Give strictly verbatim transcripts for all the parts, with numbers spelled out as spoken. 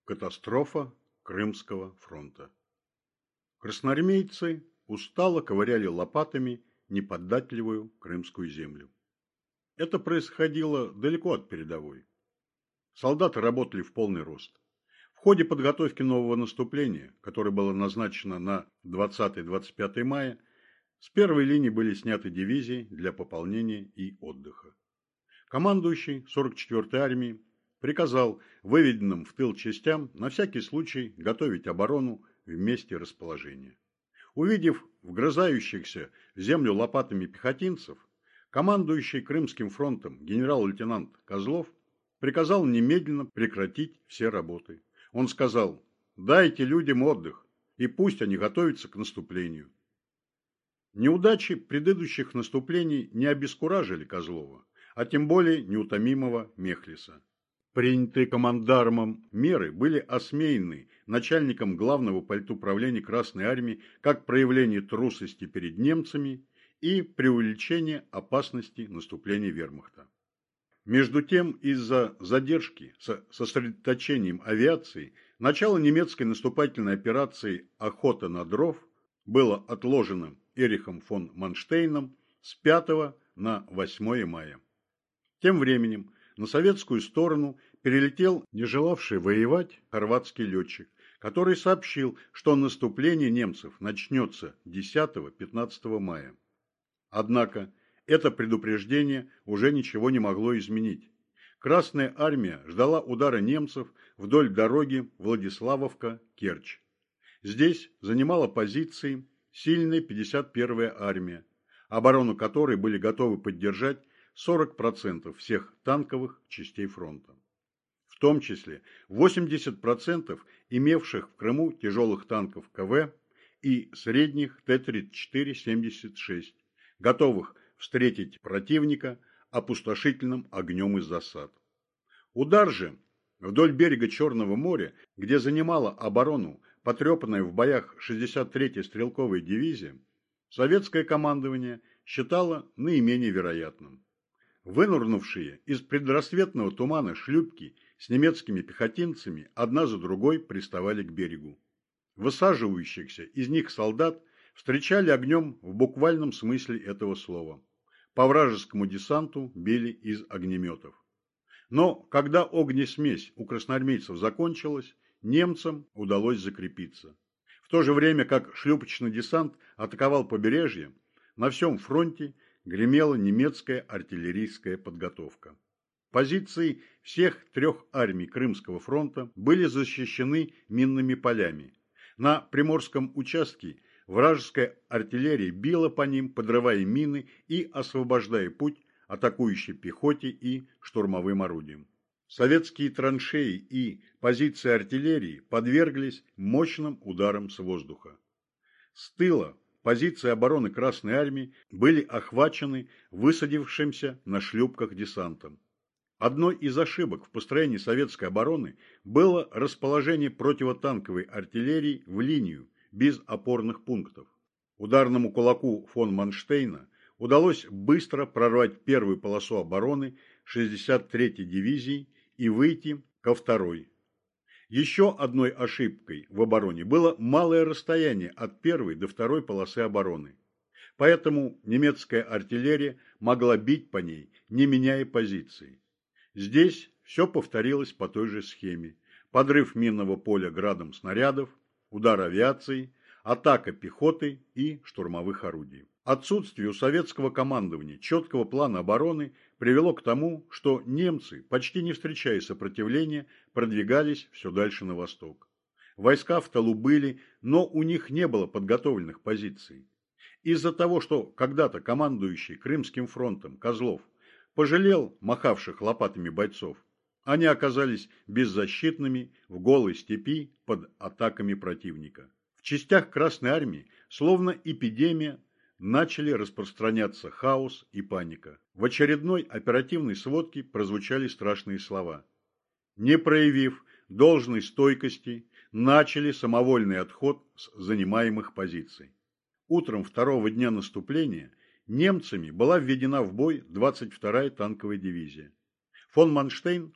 Катастрофа Крымского фронта. Красноармейцы устало ковыряли лопатами неподатливую крымскую землю. Это происходило далеко от передовой. Солдаты работали в полный рост. В ходе подготовки нового наступления, которое было назначено на двадцатое-двадцать пятое мая, с первой линии были сняты дивизии для пополнения и отдыха. Командующий сорок четвёртой армией приказал выведенным в тыл частям на всякий случай готовить оборону в месте расположения. Увидев вгрызающихся в землю лопатами пехотинцев, командующий Крымским фронтом генерал-лейтенант Козлов приказал немедленно прекратить все работы. Он сказал: «Дайте людям отдых, и пусть они готовятся к наступлению». Неудачи предыдущих наступлений не обескуражили Козлова, а тем более неутомимого Мехлиса. Принятые командармом меры были осмеяны начальником главного политуправления Красной армии как проявление трусости перед немцами и преувеличение опасности наступления вермахта. Между тем, из-за задержки с сосредоточением авиации начало немецкой наступательной операции «Охота на дров» было отложено Эрихом фон Манштейном с пятого на восьмое мая. Тем временем на советскую сторону перелетел не желавший воевать хорватский летчик, который сообщил, что наступление немцев начнется десятого-пятнадцатого мая. Однако это предупреждение уже ничего не могло изменить. Красная армия ждала удара немцев вдоль дороги Владиславовка-Керчь. Здесь занимала позиции сильная пятьдесят первая армия, оборону которой были готовы поддержать сорок процентов всех танковых частей фронта. В том числе восемьдесят процентов имевших в Крыму тяжелых танков КВ и средних Т тридцать четыре семьдесят шесть, готовых встретить противника опустошительным огнем из засад. Удар же вдоль берега Черного моря, где занимала оборону потрепанная в боях шестьдесят третья стрелковая дивизия, советское командование считало наименее вероятным. Вынурнувшие из предрассветного тумана шлюпки с немецкими пехотинцами одна за другой приставали к берегу. Высаживающихся из них солдат встречали огнем в буквальном смысле этого слова. По вражескому десанту били из огнеметов. Но когда огнесмесь у красноармейцев закончилась, немцам удалось закрепиться. В то же время как шлюпочный десант атаковал побережье, на всем фронте гремела немецкая артиллерийская подготовка. Позиции всех трех армий Крымского фронта были защищены минными полями. На Приморском участке вражеская артиллерия била по ним, подрывая мины и освобождая путь атакующей пехоте и штурмовым орудиям. Советские траншеи и позиции артиллерии подверглись мощным ударам с воздуха. С тыла позиции обороны Красной армии были охвачены высадившимся на шлюпках десантом. Одной из ошибок в построении советской обороны было расположение противотанковой артиллерии в линию, без опорных пунктов. Ударному кулаку фон Манштейна удалось быстро прорвать первую полосу обороны шестьдесят третьей дивизии и выйти ко второй. Еще одной ошибкой в обороне было малое расстояние от первой до второй полосы обороны. Поэтому немецкая артиллерия могла бить по ней, не меняя позиции. Здесь все повторилось по той же схеме. Подрыв минного поля градом снарядов, удар авиации, атака пехоты и штурмовых орудий. Отсутствие у советского командования четкого плана обороны привело к тому, что немцы, почти не встречая сопротивления, продвигались все дальше на восток. Войска в тылу были, но у них не было подготовленных позиций. Из-за того, что когда-то командующий Крымским фронтом Козлов пожалел махавших лопатами бойцов, они оказались беззащитными в голой степи под атаками противника. В частях Красной армии, словно эпидемия, начали распространяться хаос и паника. В очередной оперативной сводке прозвучали страшные слова. Не проявив должной стойкости, начали самовольный отход с занимаемых позиций. Утром второго дня наступления немцами была введена в бой двадцать вторая танковая дивизия. Фон Манштейн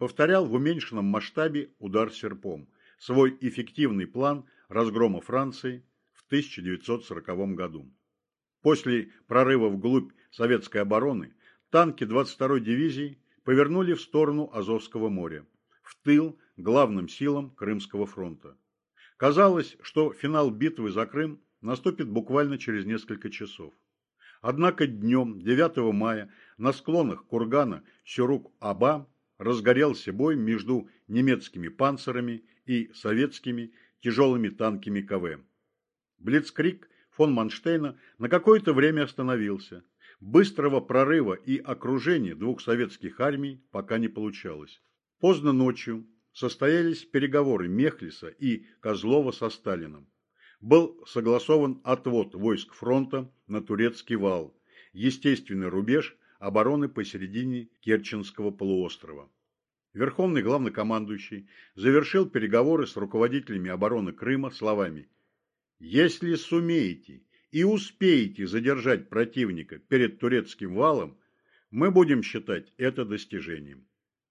повторял в уменьшенном масштабе удар серпом, свой эффективный план разгрома Франции в тысяча девятьсот сороковом году. После прорыва вглубь советской обороны танки двадцать второй дивизии повернули в сторону Азовского моря, в тыл главным силам Крымского фронта. Казалось, что финал битвы за Крым наступит буквально через несколько часов. Однако днем девятого мая на склонах кургана Сюрук-Аба разгорелся бой между немецкими панцерами и советскими тяжелыми танками КВ. Блицкриг фон Манштейна на какое-то время остановился. Быстрого прорыва и окружения двух советских армий пока не получалось. Поздно ночью состоялись переговоры Мехлиса и Козлова со Сталиным. Был согласован отвод войск фронта на Турецкий вал, естественный рубеж обороны посередине Керченского полуострова. Верховный главнокомандующий завершил переговоры с руководителями обороны Крыма словами: «Если сумеете и успеете задержать противника перед Турецким валом, мы будем считать это достижением».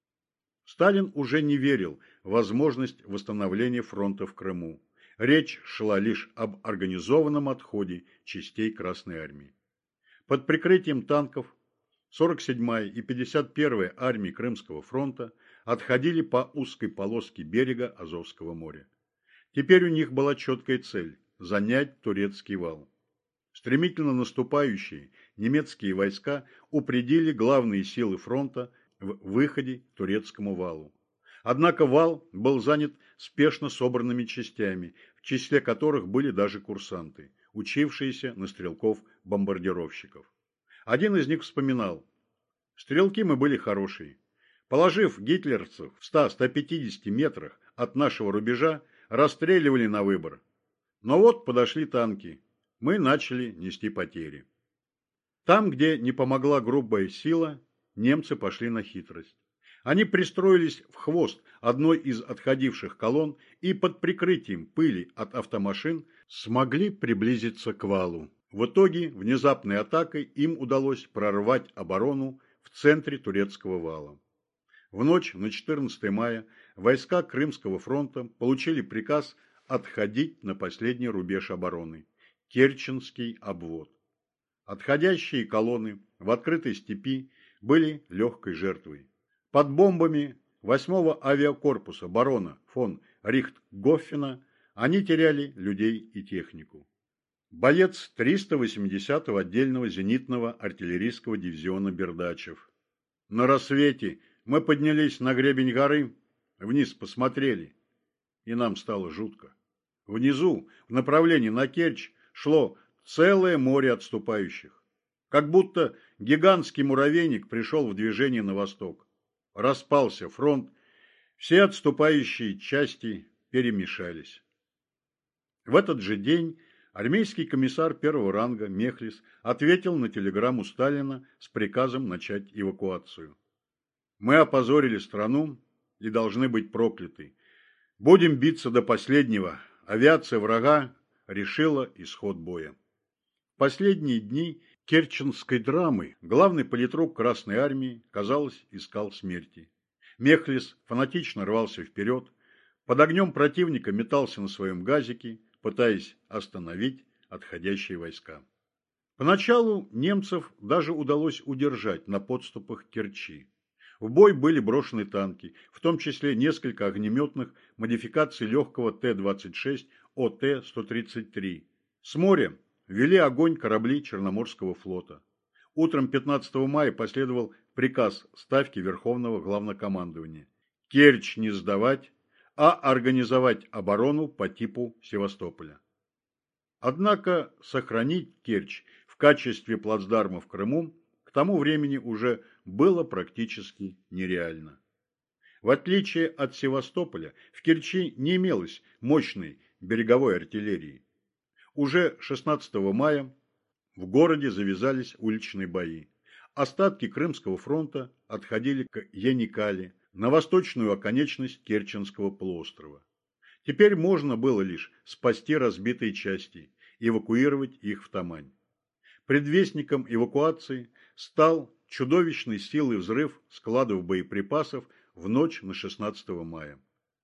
Сталин уже не верил в возможность восстановления фронта в Крыму. Речь шла лишь об организованном отходе частей Красной армии. Под прикрытием танков сорок седьмая и пятьдесят первая армии Крымского фронта отходили по узкой полоске берега Азовского моря. Теперь у них была четкая цель – занять Турецкий вал. Стремительно наступающие немецкие войска упредили главные силы фронта в выходе к Турецкому валу. Однако вал был занят спешно собранными частями, в числе которых были даже курсанты, учившиеся на стрелков-бомбардировщиков. Один из них вспоминал: «Стрелки мы были хорошие. Положив гитлеровцев в ста — ста пятидесяти метрах от нашего рубежа, расстреливали на выбор. Но вот подошли танки. Мы начали нести потери». Там, где не помогла грубая сила, немцы пошли на хитрость. Они пристроились в хвост одной из отходивших колонн и под прикрытием пыли от автомашин смогли приблизиться к валу. В итоге внезапной атакой им удалось прорвать оборону в центре Турецкого вала. В ночь на четырнадцатое мая войска Крымского фронта получили приказ отходить на последний рубеж обороны – Керченский обвод. Отходящие колонны в открытой степи были легкой жертвой. Под бомбами восьмого авиакорпуса барона фон Рихтгофена они теряли людей и технику. Боец триста восьмидесятого отдельного зенитного артиллерийского дивизиона Бердачев. На рассвете мы поднялись на гребень горы, вниз посмотрели, и нам стало жутко. Внизу, в направлении на Керчь, шло целое море отступающих. Как будто гигантский муравейник пришел в движение на восток. Распался фронт, все отступающие части перемешались. В этот же день армейский комиссар первого ранга Мехлис ответил на телеграмму Сталина с приказом начать эвакуацию. «Мы опозорили страну и должны быть прокляты. Будем биться до последнего. Авиация врага решила исход боя». В последние дни керченской драмы главный политрук Красной армии, казалось, искал смерти. Мехлис фанатично рвался вперед, под огнем противника метался на своем газике, пытаясь остановить отходящие войска. Поначалу немцев даже удалось удержать на подступах к Керчи. В бой были брошены танки, в том числе несколько огнеметных модификаций легкого Т двадцать шесть О Т сто тридцать три. С моря вели огонь корабли Черноморского флота. Утром пятнадцатого мая последовал приказ Ставки Верховного Главнокомандования: Керчь не сдавать, а организовать оборону по типу Севастополя. Однако сохранить Керчь в качестве плацдарма в Крыму к тому времени уже было практически нереально. В отличие от Севастополя, в Керчи не имелось мощной береговой артиллерии. Уже шестнадцатого мая в городе завязались уличные бои. Остатки Крымского фронта отходили к Яникале, на восточную оконечность Керченского полуострова. Теперь можно было лишь спасти разбитые части, эвакуировать их в Тамань. Предвестником эвакуации стал чудовищной силой взрыв складов боеприпасов в ночь на шестнадцатое мая.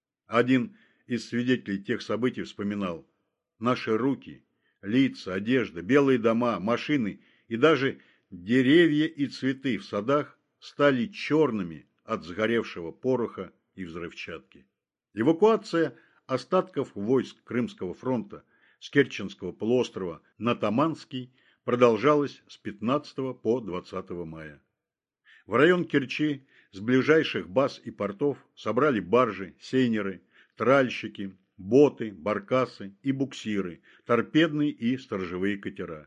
Один из свидетелей тех событий вспоминал: «Наши руки, лица, одежда, белые дома, машины и даже деревья и цветы в садах стали черными от сгоревшего пороха и взрывчатки». Эвакуация остатков войск Крымского фронта с Керченского полуострова на Таманский продолжалась с пятнадцатого по двадцатое мая. В район Керчи с ближайших баз и портов собрали баржи, сейнеры, тральщики, боты, баркасы и буксиры, торпедные и сторожевые катера.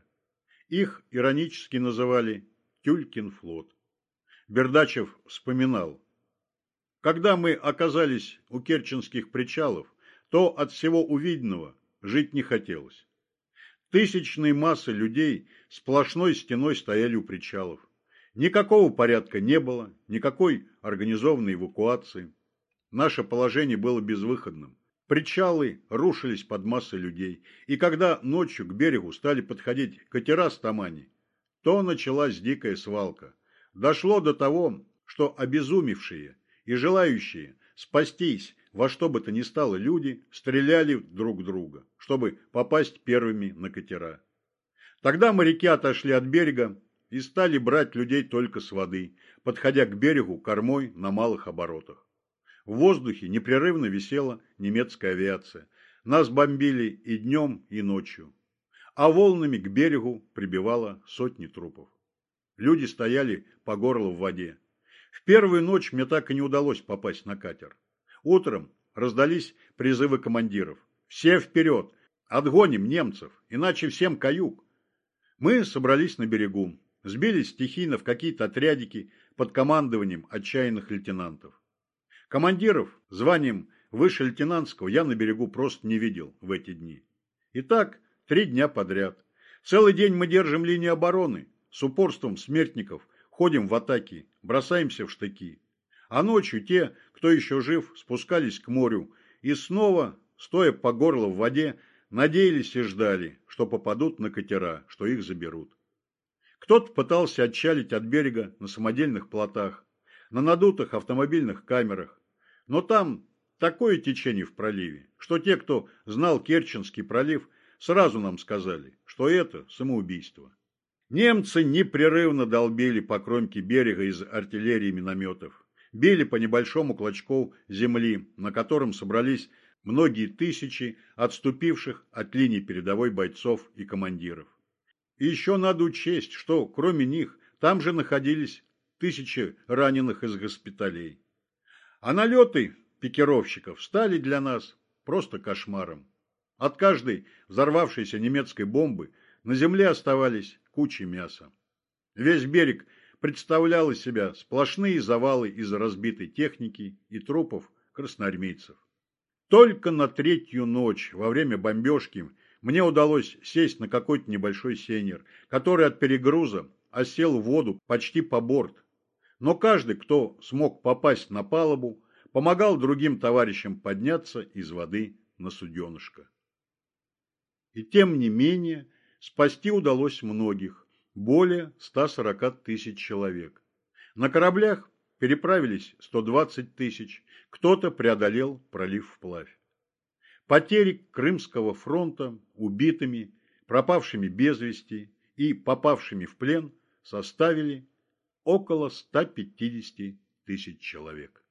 Их иронически называли «Тюлькин флот». Бердачев вспоминал: «Когда мы оказались у керченских причалов, то от всего увиденного жить не хотелось. Тысячные массы людей сплошной стеной стояли у причалов. Никакого порядка не было, никакой организованной эвакуации. Наше положение было безвыходным. Причалы рушились под массой людей, и когда ночью к берегу стали подходить катера с Тамани, то началась дикая свалка. Дошло до того, что обезумевшие и желающие спастись во что бы то ни стало люди стреляли друг в друга, чтобы попасть первыми на катера. Тогда моряки отошли от берега и стали брать людей только с воды, подходя к берегу кормой на малых оборотах. В воздухе непрерывно висела немецкая авиация. Нас бомбили и днем, и ночью. А волнами к берегу прибивало сотни трупов. Люди стояли по горло в воде. В первую ночь мне так и не удалось попасть на катер. Утром раздались призывы командиров. «Все вперед! Отгоним немцев, иначе всем каюк!» Мы собрались на берегу, сбились стихийно в какие-то отрядики под командованием отчаянных лейтенантов. Командиров званием выше лейтенантского я на берегу просто не видел в эти дни. И так три дня подряд. Целый день мы держим линию обороны, с упорством смертников ходим в атаки, бросаемся в штыки. А ночью те, кто еще жив, спускались к морю и снова, стоя по горло в воде, надеялись и ждали, что попадут на катера, что их заберут. Кто-то пытался отчалить от берега на самодельных плотах, на надутых автомобильных камерах, но там такое течение в проливе, что те, кто знал Керченский пролив, сразу нам сказали, что это самоубийство. Немцы непрерывно долбили по кромке берега из артиллерии и минометов, били по небольшому клочку земли, на котором собрались многие тысячи отступивших от линии передовой бойцов и командиров. И еще надо учесть, что кроме них там же находились тысячи раненых из госпиталей. А налеты пикировщиков стали для нас просто кошмаром. От каждой взорвавшейся немецкой бомбы на земле оставались кучи мяса. Весь берег представлял из себя сплошные завалы из разбитой техники и трупов красноармейцев. Только на третью ночь во время бомбежки мне удалось сесть на какой-то небольшой сейнер, который от перегруза осел в воду почти по борт. Но каждый, кто смог попасть на палубу, помогал другим товарищам подняться из воды на суденышко. И тем не менее спасти удалось многих, более ста сорока тысяч человек. На кораблях переправились сто двадцать тысяч, кто-то преодолел пролив вплавь. Потери Крымского фронта убитыми, пропавшими без вести и попавшими в плен составили около ста пятидесяти тысяч человек.